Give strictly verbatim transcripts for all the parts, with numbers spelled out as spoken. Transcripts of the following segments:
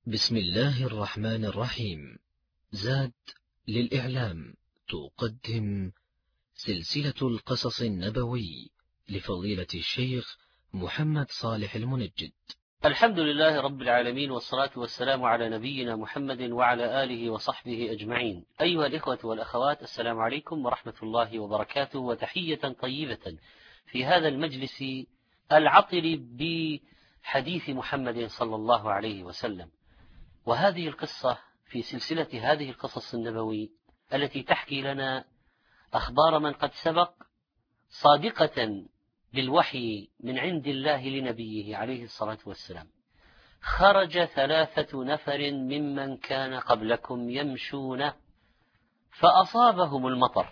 بسم الله الرحمن الرحيم. زاد للإعلام تقدم سلسلة القصص النبوي لفضيلة الشيخ محمد صالح المنجد. الحمد لله رب العالمين، والصلاة والسلام على نبينا محمد وعلى آله وصحبه أجمعين. أيها الإخوة والأخوات، السلام عليكم ورحمة الله وبركاته، وتحية طيبة في هذا المجلس العطر بحديث محمد صلى الله عليه وسلم. وهذه القصة في سلسلة هذه القصص النبوي التي تحكي لنا أخبار من قد سبق، صادقة بالوحي من عند الله لنبيه عليه الصلاة والسلام. خرج ثلاثة نفر ممن كان قبلكم يمشون فأصابهم المطر،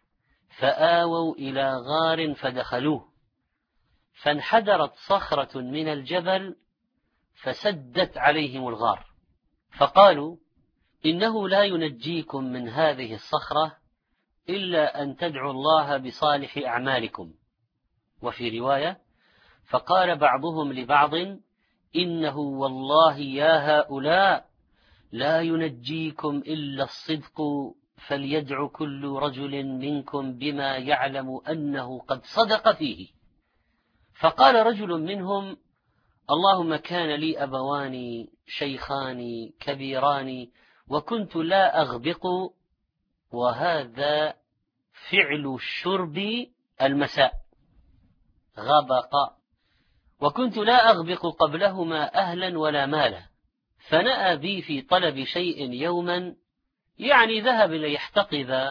فآووا إلى غار فدخلوه، فانحدرت صخرة من الجبل فسدت عليهم الغار، فقالوا: إنه لا ينجيكم من هذه الصخرة إلا أن تدعوا الله بصالح أعمالكم. وفي رواية: فقال بعضهم لبعض: إنه والله يا هؤلاء لا ينجيكم إلا الصدق، فليدع كل رجل منكم بما يعلم أنه قد صدق فيه. فقال رجل منهم: اللهم كان لي أبوان شيخان كبيران وكنت لا أغبق، وهذا فعل الشرب المساء، غبق، وكنت لا أغبق قبلهما أهلا ولا مالا، فنأى بي في طلب شيء يوما، يعني ذهب ليحتقب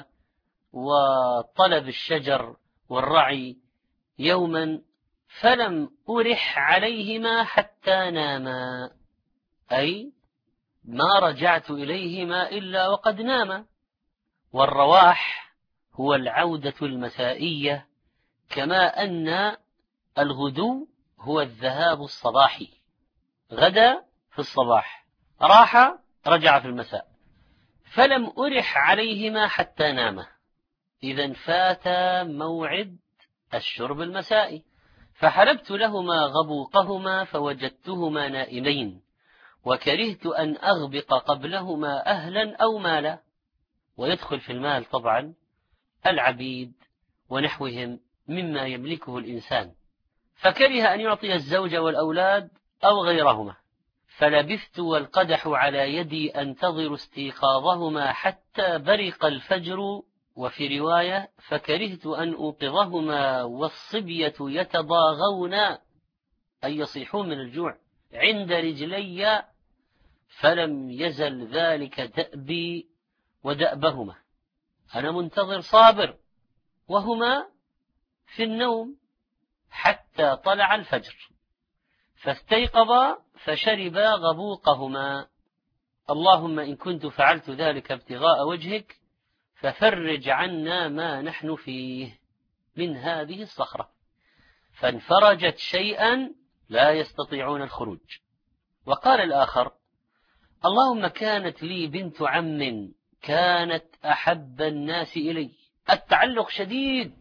وطلب الشجر والرعي يوما، فلم أرح عليهما حتى ناما، أي ما رجعت إليهما إلا وقد ناما. والرواح هو العودة المسائية، كما أن الغدو هو الذهاب الصباحي، غدا في الصباح، راح رجع في المساء، فلم أرح عليهما حتى ناما، إذن فات موعد الشرب المسائي، فحلبت لهما غبوقهما فوجدتهما نائمين، وكرهت أن أغبق قبلهما أهلا أو مالا. ويدخل في المال طبعا العبيد ونحوهم مما يملكه الإنسان، فكره أن يعطي الزوج والأولاد أو غيرهما، فلبثت والقدح على يدي أنتظر استيقاظهما حتى برق الفجر. وفي رواية: فكرهت أن أوقظهما والصبية يتضاغون، أي يصيحون من الجوع، عند رجلي، فلم يزل ذلك دأبي ودأبهما، أنا منتظر صابر وهما في النوم حتى طلع الفجر، فاستيقظا فشربا غبوقهما. اللهم إن كنت فعلت ذلك ابتغاء وجهك ففرج عنا ما نحن فيه من هذه الصخرة، فانفرجت شيئا لا يستطيعون الخروج. وقال الآخر: اللهم كانت لي بنت عم كانت أحب الناس إلي، التعلق شديد،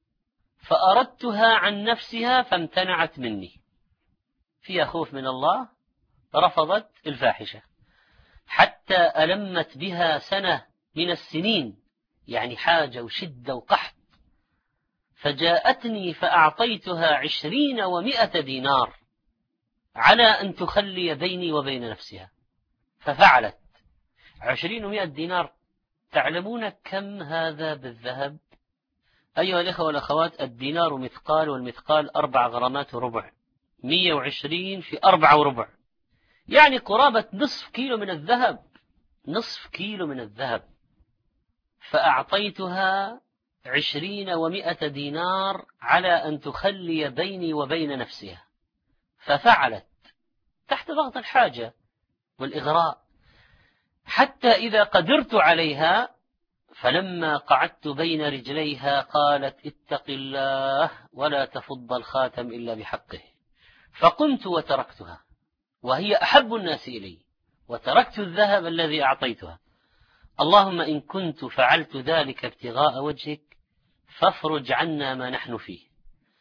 فأردتها عن نفسها فامتنعت مني، فيها خوف من الله، رفضت الفاحشة، حتى ألمت بها سنة من السنين، يعني حاجة وشدة وقحط، فجاءتني فأعطيتها عشرين ومائة دينار على أن تخلي بيني وبين نفسها، ففعلت. عشرين ومائة دينار، تعلمون كم هذا بالذهب؟ أيها الإخوة والأخوات، الدينار مثقال، والمثقال أربع غرامات وربع، مئة وعشرين في أربعة وربع، يعني قرابة نصف كيلو من الذهب، نصف كيلو من الذهب. فأعطيتها عشرين ومائة دينار على أن تخلي بيني وبين نفسها، ففعلت تحت ضغط الحاجة والإغراء، حتى إذا قدرت عليها فلما قعدت بين رجليها قالت: اتق الله ولا تفض الخاتم إلا بحقه، فقمت وتركتها وهي أحب الناس إلي، وتركت الذهب الذي أعطيتها. اللهم إن كنت فعلت ذلك ابتغاء وجهك فافرج عنا ما نحن فيه.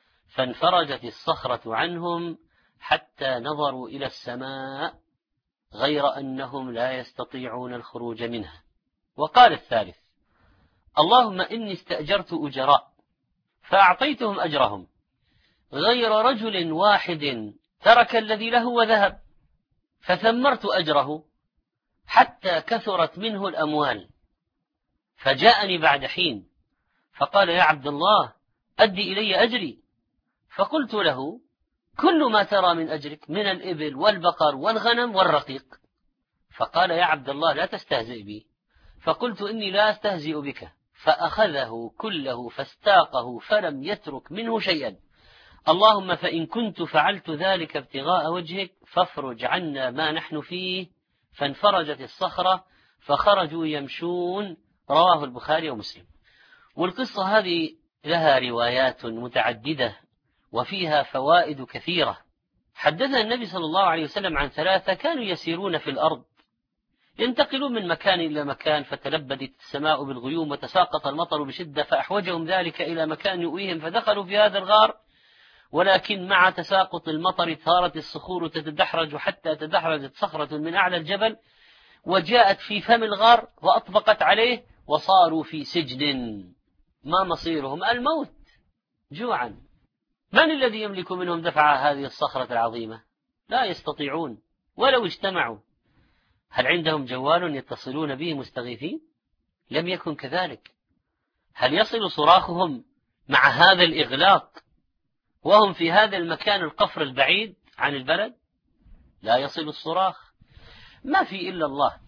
فانفرجت الصخرة عنهم حتى نظروا إلى السماء، غير أنهم لا يستطيعون الخروج منها. وقال الثالث: اللهم إني استأجرت أجراء فأعطيتهم أجرهم غير رجل واحد ترك الذي له وذهب، فثمرت أجره حتى كثرت منه الأموال، فجاءني بعد حين فقال: يا عبد الله أدي إلي أجري. فقلت له: كل ما ترى من أجرك من الإبل والبقر والغنم والرقيق. فقال: يا عبد الله لا تستهزئ بي. فقلت: إني لا أستهزئ بك. فأخذه كله فاستاقه فلم يترك منه شيئا. اللهم فإن كنت فعلت ذلك ابتغاء وجهك فافرج عنا ما نحن فيه. فانفرجت الصخرة فخرجوا يمشون. رواه البخاري ومسلم. والقصة هذه لها روايات متعددة وفيها فوائد كثيرة. حدثنا النبي صلى الله عليه وسلم عن ثلاثة كانوا يسيرون في الأرض، ينتقلون من مكان إلى مكان، فتلبدت السماء بالغيوم وتساقط المطر بشدة، فأحوجهم ذلك إلى مكان يؤويهم، فدخلوا في هذا الغار، ولكن مع تساقط المطر ثارت الصخور تتدحرج حتى تدحرجت صخرة من أعلى الجبل وجاءت في فم الغار وأطبقت عليه، وصاروا في سجن. ما مصيرهم؟ الموت جوعا. من الذي يملك منهم دفع هذه الصخرة العظيمة؟ لا يستطيعون ولو اجتمعوا. هل عندهم جوال يتصلون به مستغيثين؟ لم يكن كذلك. هل يصل صراخهم مع هذا الإغلاق وهم في هذا المكان القفر البعيد عن البلد؟ لا يصل الصراخ. ما في إلا الله.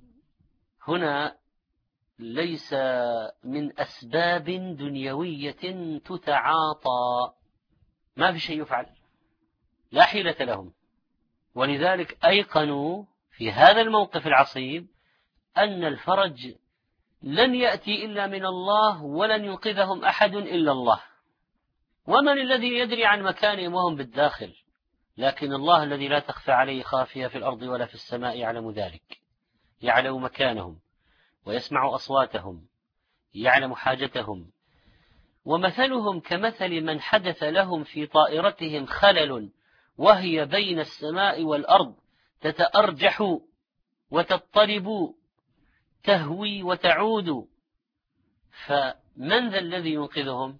هنا ليس من أسباب دنيوية تتعاطى، ما في شيء يفعل، لا حيلة لهم. ولذلك أيقنوا في هذا الموقف العصيب أن الفرج لن يأتي إلا من الله، ولن ينقذهم أحد إلا الله. ومن الذي يدري عن مكانهم وهم بالداخل؟ لكن الله الذي لا تخفى عليه خافية في الأرض ولا في السماء يعلم ذلك، يعلم مكانهم ويسمع أصواتهم، يعلم حاجتهم. ومثلهم كمثل من حدث لهم في طائرتهم خلل وهي بين السماء والأرض تتأرجح وتضطرب تهوي وتعود، فمن ذا الذي ينقذهم؟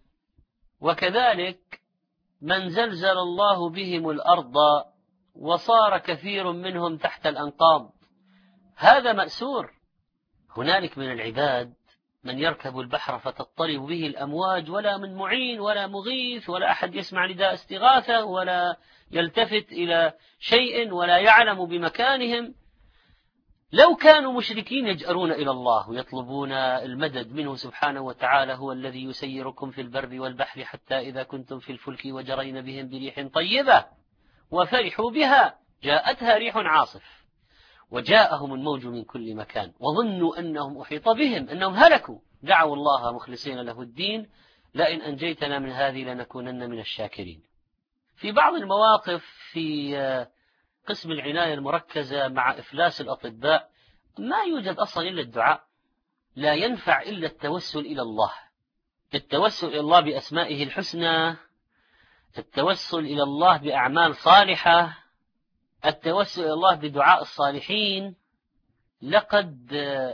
وكذلك من زلزل الله بهم الأرض وصار كثير منهم تحت الأنقاض، هذا مأسور. هنالك من العباد من يركب البحر فتضطرب به الأمواج، ولا من معين ولا مغيث ولا أحد يسمع نداء استغاثة ولا يلتفت إلى شيء ولا يعلم بمكانهم. لو كانوا مشركين يجأرون إلى الله ويطلبون المدد منه سبحانه وتعالى، هو الذي يسيركم في البر والبحر حتى إذا كنتم في الفلك وجرين بهم بريح طيبة وفرحوا بها جاءتها ريح عاصف وجاءهم الموج من كل مكان وظنوا أنهم أحيط بهم أنهم هلكوا، دعوا الله مخلصين له الدين لئن أنجيتنا من هذه لنكونن من الشاكرين. في بعض المواقف في قسم العناية المركزة مع إفلاس الأطباء ما يوجد أصلا إلا الدعاء، لا ينفع إلا التوسل إلى الله، التوسل إلى الله بأسمائه الحسنى، التوسل إلى الله بأعمال صالحة، التوسل إلى الله بدعاء الصالحين. لقد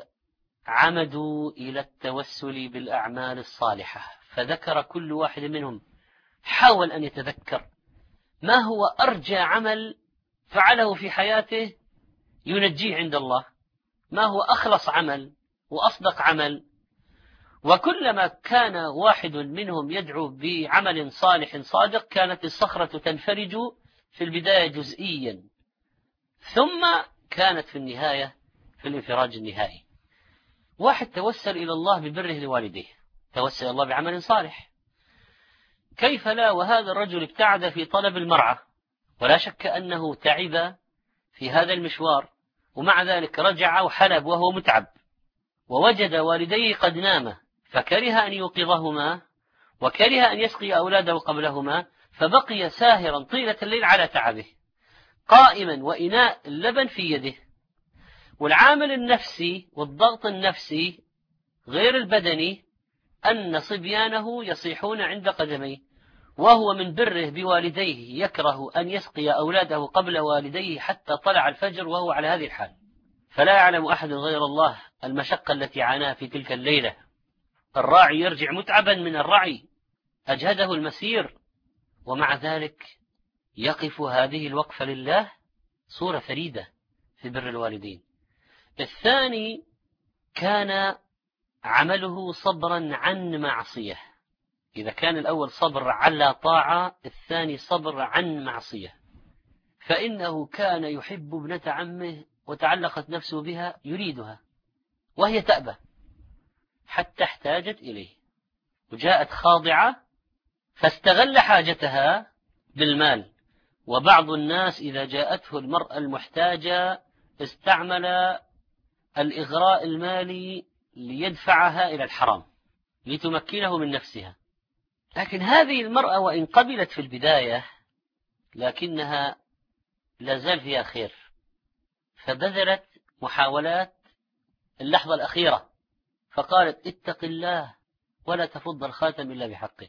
عمدوا إلى التوسل بالأعمال الصالحة، فذكر كل واحد منهم، حاول أن يتذكر ما هو أرجى عمل فعله في حياته ينجيه عند الله، ما هو أخلص عمل وأصدق عمل. وكلما كان واحد منهم يدعو بعمل صالح صادق كانت الصخرة تنفرج في البداية جزئيا، ثم كانت في النهاية في الانفراج النهائي. واحد توسل إلى الله ببره لوالديه، توسل إلى الله بعمل صالح، كيف لا؟ وهذا الرجل ابتعد في طلب المرعى، ولا شك أنه تعب في هذا المشوار، ومع ذلك رجع وحلب وهو متعب، ووجد والديه قد ناما، فكره أن يوقظهما وكره أن يسقي أولاده قبلهما، فبقي ساهرا طيلة الليل على تعبه قائما وإناء اللبن في يده. والعامل النفسي والضغط النفسي غير البدني أن صبيانه يصيحون عند قدميه، وهو من بره بوالديه يكره أن يسقي أولاده قبل والديه حتى طلع الفجر وهو على هذه الحال، فلا يعلم أحد غير الله المشقة التي عاناها في تلك الليلة. الراعي يرجع متعبا من الرعي، أجهده المسير، ومع ذلك يقف هذه الوقفة لله، صورة فريدة في بر الوالدين. الثاني كان عمله صبرا عن معصية. إذا كان الأول صبر على طاعة، الثاني صبر عن معصية، فإنه كان يحب ابنة عمه وتعلقت نفسه بها يريدها وهي تأبى حتى احتاجت إليه، وجاءت خاضعة فاستغل حاجتها بالمال. وبعض الناس إذا جاءته المرأة المحتاجة استعمل الإغراء المالي ليدفعها إلى الحرام لتمكنه من نفسها. لكن هذه المرأة وإن قبلت في البداية لكنها لا زال فيها خير، فبذلت محاولات اللحظة الأخيرة، فقالت اتق الله ولا تفض الخاتم إلا بحقه.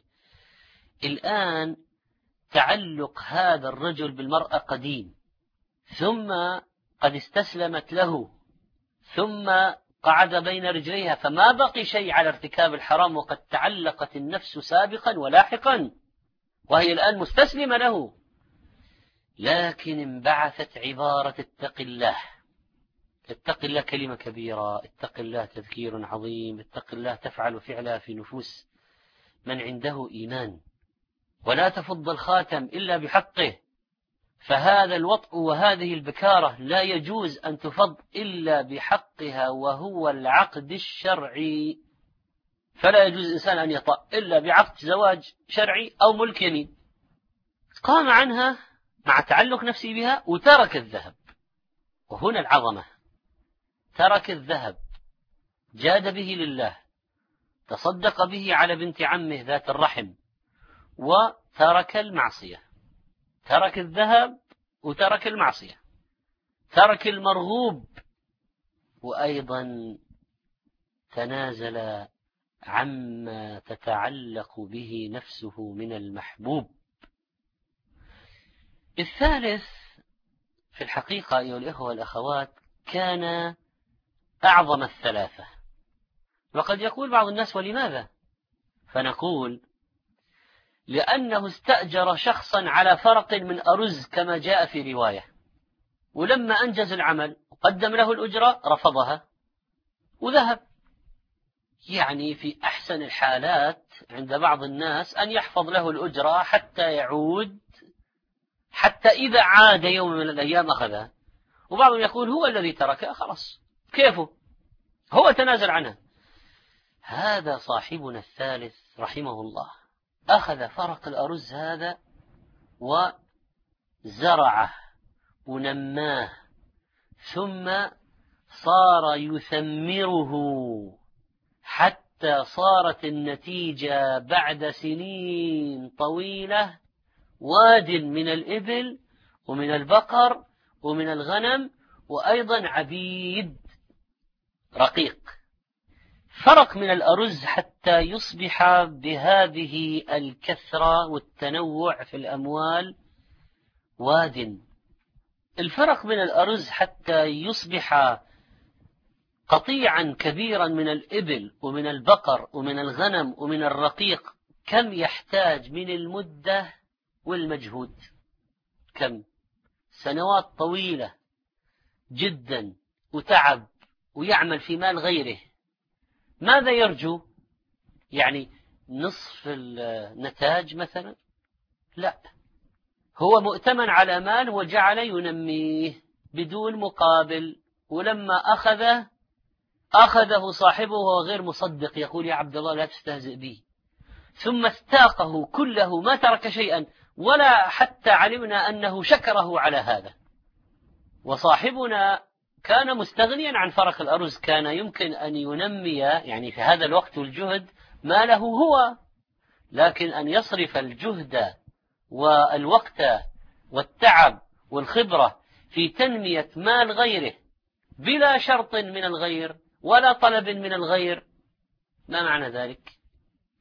الآن تعلق هذا الرجل بالمرأة قديم، ثم قد استسلمت له، ثم قعد بين رجليها، فما بقي شيء على ارتكاب الحرام، وقد تعلقت النفس سابقا ولاحقا وهي الآن مستسلمة له. لكن انبعثت عبارة اتق الله. اتق الله كلمة كبيرة، اتق الله تذكير عظيم، اتق الله تفعل فعلها في نفوس من عنده إيمان. ولا تفض الخاتم إلا بحقه، فهذا الوطء وهذه البكارة لا يجوز أن تفض إلا بحقها، وهو العقد الشرعي. فلا يجوز الإنسان أن يطأ إلا بعقد زواج شرعي أو ملك يمين. قام عنها مع تعلق نفسه بها وترك الذهب، وهنا العظمة. ترك الذهب، جاد به لله، تصدق به على بنت عمه ذات الرحم، وترك المعصية. ترك الذهب وترك المعصية، ترك المرغوب، وأيضا تنازل عما تتعلق به نفسه من المحبوب. الثالث في الحقيقة أيها الإخوة والأخوات كان أعظم الثلاثة. وقد يقول بعض الناس ولماذا؟ فنقول لأنه استأجر شخصا على فرق من أرز كما جاء في رواية، ولما أنجز العمل وقدم له الأجرة رفضها وذهب. يعني في أحسن الحالات عند بعض الناس أن يحفظ له الأجرة حتى يعود، حتى إذا عاد يوم من الأيام أخذها. وبعضهم يقول هو الذي تركها خلاص كيفه، هو تنازل عنها. هذا صاحبنا الثالث رحمه الله أخذ فرق الأرز هذا وزرعه ونماه، ثم صار يثمره حتى صارت النتيجة بعد سنين طويلة واد من الإبل ومن البقر ومن الغنم، وأيضا عبيد رقيق. فرق من الأرز حتى يصبح بهذه الكثرة والتنوع في الأموال واد. الفرق من الأرز حتى يصبح قطيعا كبيرا من الإبل ومن البقر ومن الغنم ومن الرقيق، كم يحتاج من المدة والمجهود؟ كم سنوات طويلة جدا، وتعب ويعمل في مال غيره. ماذا يرجو؟ يعني نصف النتاج مثلا؟ لا، هو مؤتمن على مال وجعل ينميه بدون مقابل، ولما أخذه أخذه صاحبه وهو غير مصدق، يقول يا عبد الله لا تستهزئ بي، ثم استاقه كله ما ترك شيئا، ولا حتى علمنا أنه شكره على هذا. وصاحبنا كان مستغنيا عن فرق الأرز، كان يمكن أن ينمي يعني في هذا الوقت والجهد ما له هو، لكن أن يصرف الجهد والوقت والتعب والخبرة في تنمية مال غيره بلا شرط من الغير ولا طلب من الغير، ما معنى ذلك؟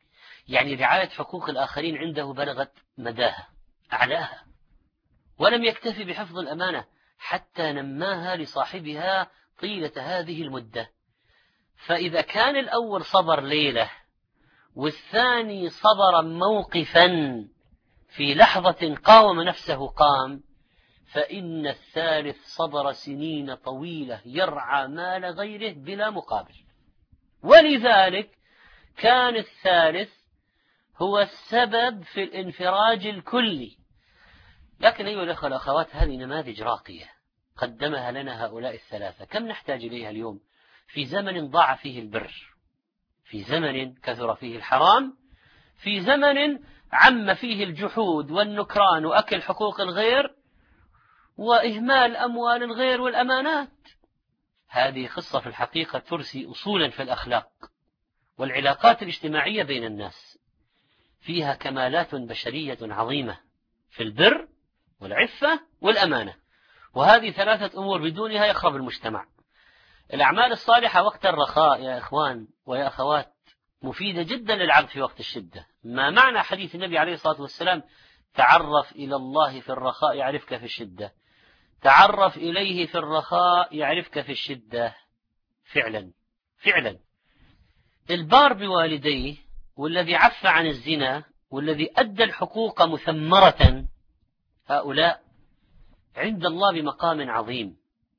يعني رعاية حقوق الآخرين عنده بلغت مداها أعلاها، ولم يكتفي بحفظ الأمانة حتى نماها لصاحبها طيلة هذه المدة. فإذا كان الأول صبر ليلة والثاني صبر موقفا في لحظة قاوم نفسه قام، فإن الثالث صبر سنين طويلة يرعى مال غيره بلا مقابل. ولذلك كان الثالث هو السبب في الانفراج الكلي. لكن أيها الأخوة والأخوات، هذه نماذج راقية قدمها لنا هؤلاء الثلاثة، كم نحتاج إليها اليوم في زمن ضاع فيه البر، في زمن كثر فيه الحرام، في زمن عم فيه الجحود والنكران وأكل حقوق الغير وإهمال أموال الغير والأمانات. هذه قصة في الحقيقة ترسي أصولا في الأخلاق والعلاقات الاجتماعية بين الناس، فيها كمالات بشرية عظيمة في البر والعفة والأمانة، وهذه ثلاثة أمور بدونها يخرب المجتمع. الأعمال الصالحة وقت الرخاء يا إخوان ويا أخوات مفيدة جدا للعبد في وقت الشدة. ما معنى حديث النبي عليه الصلاة والسلام: تعرف إلى الله في الرخاء يعرفك في الشدة، تعرف إليه في الرخاء يعرفك في الشدة. فعلا فعلا البار بوالديه والذي عف عن الزنا والذي أدى الحقوق مثمرة، هؤلاء عند الله بمقام عظيم.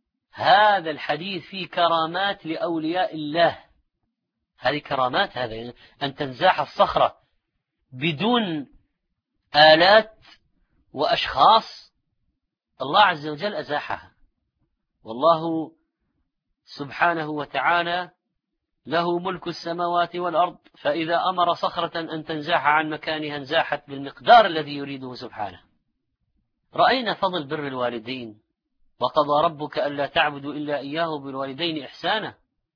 هذا الحديث فيه كرامات لأولياء الله، هذه كرامات، هذا أن تنزاح الصخرة بدون آلات وأشخاص، الله عز وجل أزاحها، والله سبحانه وتعالى له ملك السماوات والأرض، فإذا أمر صخرة أن تنزاح عن مكانها انزاحت بالمقدار الذي يريده سبحانه. رأينا فضل بر الوالدين: وقضى ربك ألا تعبدوا إلا إياه بالوالدين إحسانا،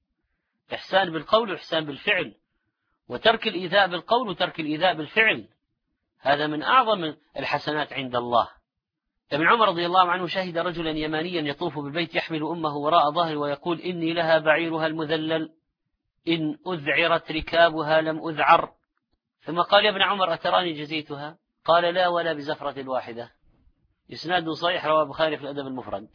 إحسان بالقول وإحسان بالفعل، وترك الإيذاء بالقول وترك الإيذاء بالفعل، هذا من أعظم الحسنات عند الله. ابن عمر رضي الله عنه شهد رجلا يمانيا يطوف بالبيت يحمل أمه وراء ظهره ويقول: إني لها بعيرها المذلل إن أذعرت ركابها لم أذعر. ثم قال: يا ابن عمر أتراني جزيتها؟ قال: لا، ولا بزفرة واحدة. إسناد صحيح، رواه البخاري في الأدب المفرد.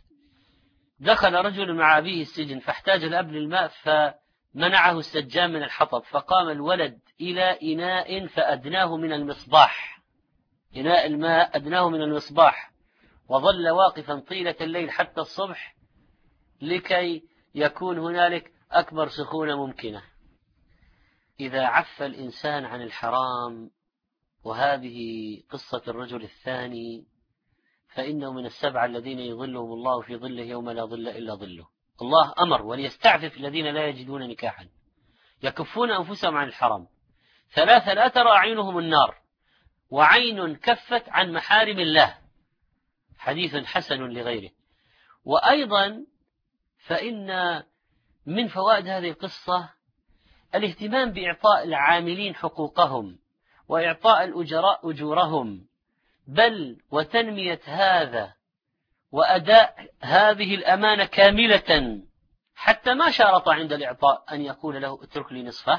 دخل رجل مع أبيه السجن فاحتاج الأب للماء فمنعه السجان من الحطب، فقام الولد إلى إناء فأدناه من المصباح، إناء الماء أدناه من المصباح، وظل واقفا طيلة الليل حتى الصبح لكي يكون هنالك أكبر سخونة ممكنة. إذا عف الإنسان عن الحرام، وهذه قصة الرجل الثاني، فإنه من السبعة الذين يظلهم الله في ظله يوم لا ظل إلا ظله. الله أمر: وليستعفف الذين لا يجدون نكاحا، يكفون أنفسهم عن الحرام. ثلاثة لا ترى أعينهم النار، وعين كفت عن محارم الله، حديث حسن لغيره. وأيضا فإن من فوائد هذه القصة الاهتمام بإعطاء العاملين حقوقهم وإعطاء الأجراء أجورهم، بل وتنمية هذا وأداء هذه الأمانة كاملة، حتى ما شارط عند الإعطاء أن يقول له: اترك لي نصفه،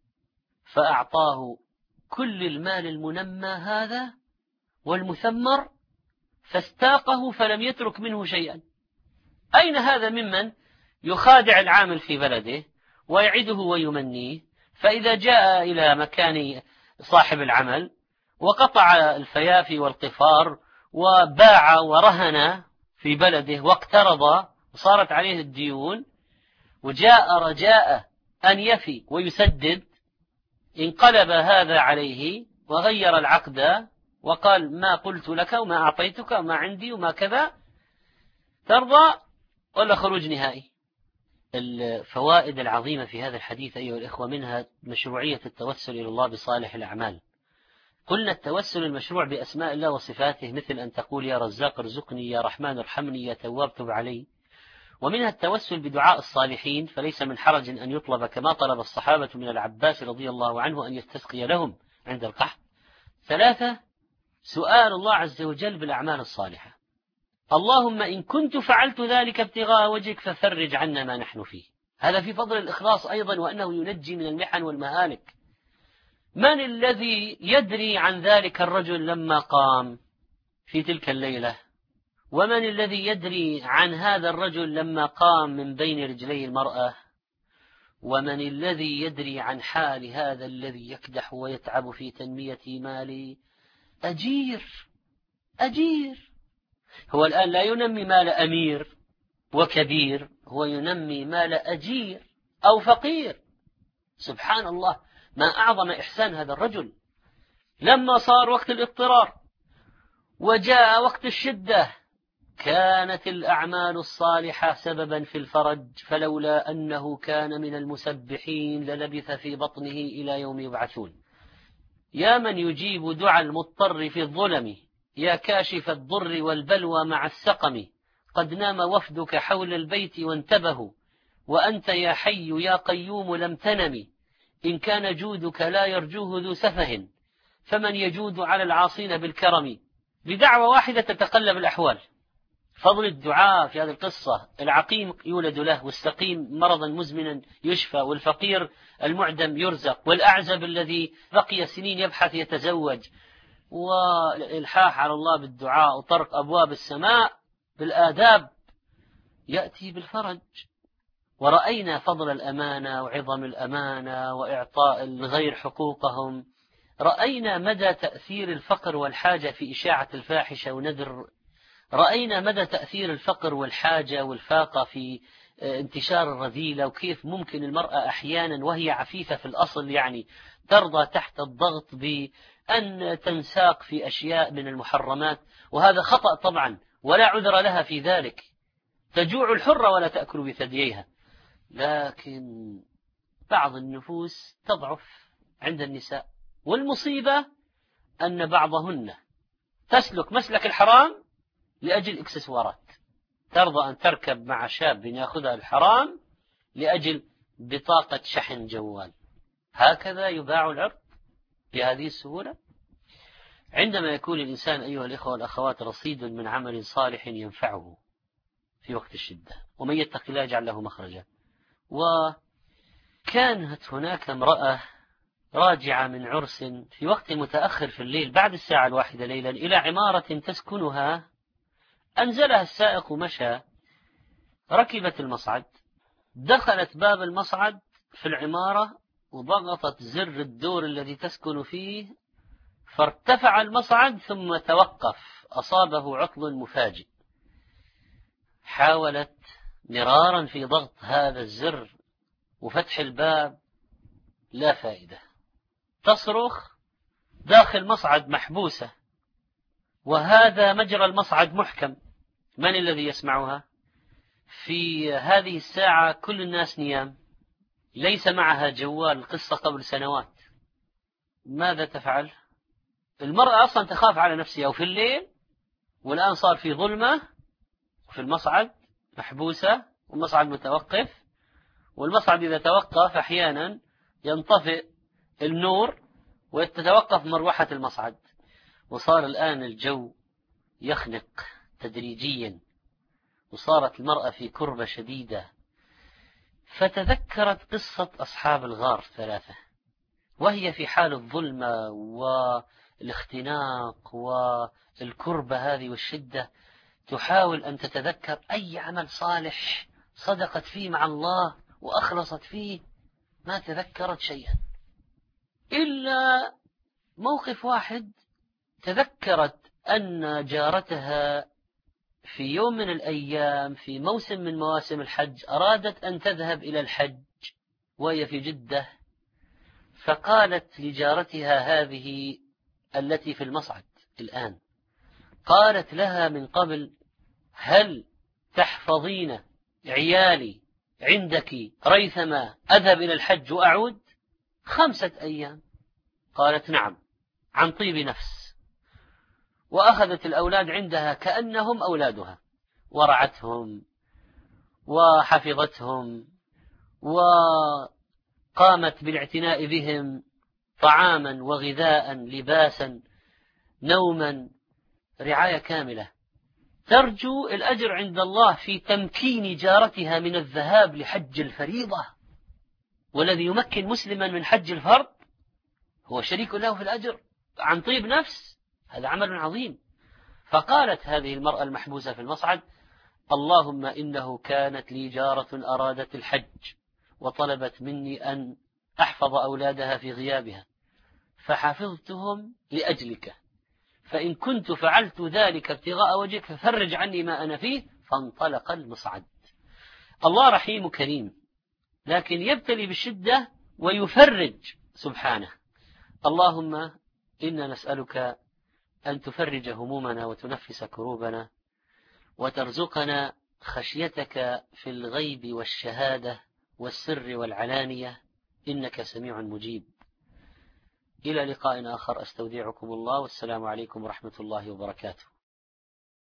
فأعطاه كل المال المنمى هذا والمثمر فاستاقه فلم يترك منه شيئا. أين هذا ممن يخادع العامل في بلده ويعده ويمنيه، فإذا جاء إلى مكان صاحب العمل وقطع الفيافي والقفار وباع ورهن في بلده واقترض وصارت عليه الديون، وجاء رجاء أن يفي ويسدد، انقلب هذا عليه وغير العقد وقال: ما قلت لك وما أعطيتك وما عندي وما كذا، ترضى ولا خروج نهائي؟ الفوائد العظيمة في هذا الحديث أيها الإخوة منها مشروعية التوسل إلى الله بصالح الأعمال. قلنا التوسل المشروع بأسماء الله وصفاته، مثل أن تقول: يا رزاق ارزقني، يا رحمن ارحمني، يا تواب تب علي. ومنها التوسل بدعاء الصالحين، فليس من حرج أن يطلب كما طلب الصحابة من العباس رضي الله عنه أن يستسقي لهم عند القحط. ثلاثة، سؤال الله عز وجل بالأعمال الصالحة: اللهم إن كنت فعلت ذلك ابتغاء وجهك ففرج عنا ما نحن فيه. هذا في فضل الإخلاص أيضا، وأنه ينجي من المحن والمهالك. من الذي يدري عن ذلك الرجل لما قام في تلك الليلة؟ ومن الذي يدري عن هذا الرجل لما قام من بين رجلي المرأة؟ ومن الذي يدري عن حال هذا الذي يكدح ويتعب في تنمية مالي؟ أجير أجير. هو الآن لا ينمي مال أمير وكبير، هو ينمي مال أجير أو فقير. سبحان الله، ما أعظم إحسان هذا الرجل. لما صار وقت الاضطرار وجاء وقت الشدة كانت الأعمال الصالحة سببا في الفرج، فلولا أنه كان من المسبحين للبث في بطنه إلى يوم يبعثون. يا من يجيب دعاء المضطر في الظلم، يا كاشف الضر والبلوى مع السقم، قد نام وفدك حول البيت وانتبهوا، وأنت يا حي يا قيوم لم تنم، إن كان جودك لا يرجوه ذو سفه، فمن يجود على العاصين بالكرم. بدعوة واحدة تتقلب الأحوال. فضل الدعاء في هذه القصة: العقيم يولد له، والسقيم مرضا مزمنا يشفى، والفقير المعدم يرزق، والأعزب الذي بقي سنين يبحث يتزوج، والإلحاح على الله بالدعاء وطرق أبواب السماء بالآداب يأتي بالفرج. ورأينا فضل الأمانة وعظم الأمانة وإعطاء الغير حقوقهم. رأينا مدى تأثير الفقر والحاجة في إشاعة الفاحشة وندر. رأينا مدى تأثير الفقر والحاجة والفاقة في انتشار الرذيلة، وكيف ممكن المرأة أحيانا وهي عفيفة في الأصل يعني ترضى تحت الضغط بأن تنساق في أشياء من المحرمات، وهذا خطأ طبعا ولا عذر لها في ذلك. تجوع الحرة ولا تأكل بثدييها. لكن بعض النفوس تضعف عند النساء، والمصيبة أن بعضهن تسلك مسلك الحرام لأجل إكسسوارات. ترضى أن تركب مع شاب يأخذها الحرام لأجل بطاقة شحن جوال. هكذا يباع العرض بهذه السهولة. عندما يكون الإنسان أيها الإخوة والأخوات رصيد من عمل صالح ينفعه في وقت الشدة، ومن يتق الله يجعل له مخرجا. وكانت هناك امرأة راجعة من عرس في وقت متأخر في الليل بعد الساعة الواحدة ليلا إلى عمارة تسكنها. أنزلها السائق ومشى. ركبت المصعد، دخلت باب المصعد في العمارة وضغطت زر الدور الذي تسكن فيه، فارتفع المصعد ثم توقف. أصابه عطل مفاجئ. حاولت مرارا في ضغط هذا الزر وفتح الباب، لا فائدة. تصرخ داخل مصعد محبوسة، وهذا مجرى المصعد محكم. من الذي يسمعها؟ في هذه الساعة كل الناس نيام، ليس معها جوال. القصة قبل سنوات. ماذا تفعل؟ المرأة أصلا تخاف على نفسها وفي الليل، والآن صار في ظلمة في المصعد محبوسة، والمصعد متوقف. والمصعد إذا توقف أحيانا ينطفئ النور ويتوقف مروحة المصعد. وصار الآن الجو يخنق تدريجيا، وصارت المرأة في كربة شديدة. فتذكرت قصة أصحاب الغار ثلاثة، وهي في حال الظلمة والاختناق والكربة هذه والشدة، تحاول أن تتذكر أي عمل صالح صدقت فيه مع الله وأخلصت فيه. ما تذكرت شيئا إلا موقف واحد. تذكرت أن جارتها في يوم من الأيام في موسم من مواسم الحج أرادت أن تذهب إلى الحج وهي في جدة، فقالت لجارتها هذه التي في المصعد الآن، قالت لها من قبل: هل تحفظين عيالي عندك ريثما أذهب إلى الحج وأعود خمسة أيام؟ قالت: نعم، عن طيب نفس. وأخذت الأولاد عندها كأنهم أولادها، ورعتهم وحفظتهم وقامت بالاعتناء بهم، طعاما وغذاء، لباسا، نوما، رعاية كاملة. ترجو الأجر عند الله في تمكين جارتها من الذهاب لحج الفريضة، والذي يمكن مسلما من حج الفرض هو شريك له في الأجر عن طيب نفس، هذا عمل عظيم. فقالت هذه المرأة المحبوسة في المصعد: اللهم إنه كانت لي جارة أرادت الحج وطلبت مني أن أحفظ أولادها في غيابها، فحفظتهم لأجلك، فإن كنت فعلت ذلك ابتغاء وجهك ففرج عني ما أنا فيه. فانطلق المصعد. الله رحيم كريم، لكن يبتلي بالشدة ويفرج سبحانه. اللهم إنا نسألك أن تفرج همومنا وتنفس كروبنا وترزقنا خشيتك في الغيب والشهادة والسر والعلانية، إنك سميع مجيب. إلى لقاء آخر، أستودعكم الله، والسلام عليكم ورحمة الله وبركاته.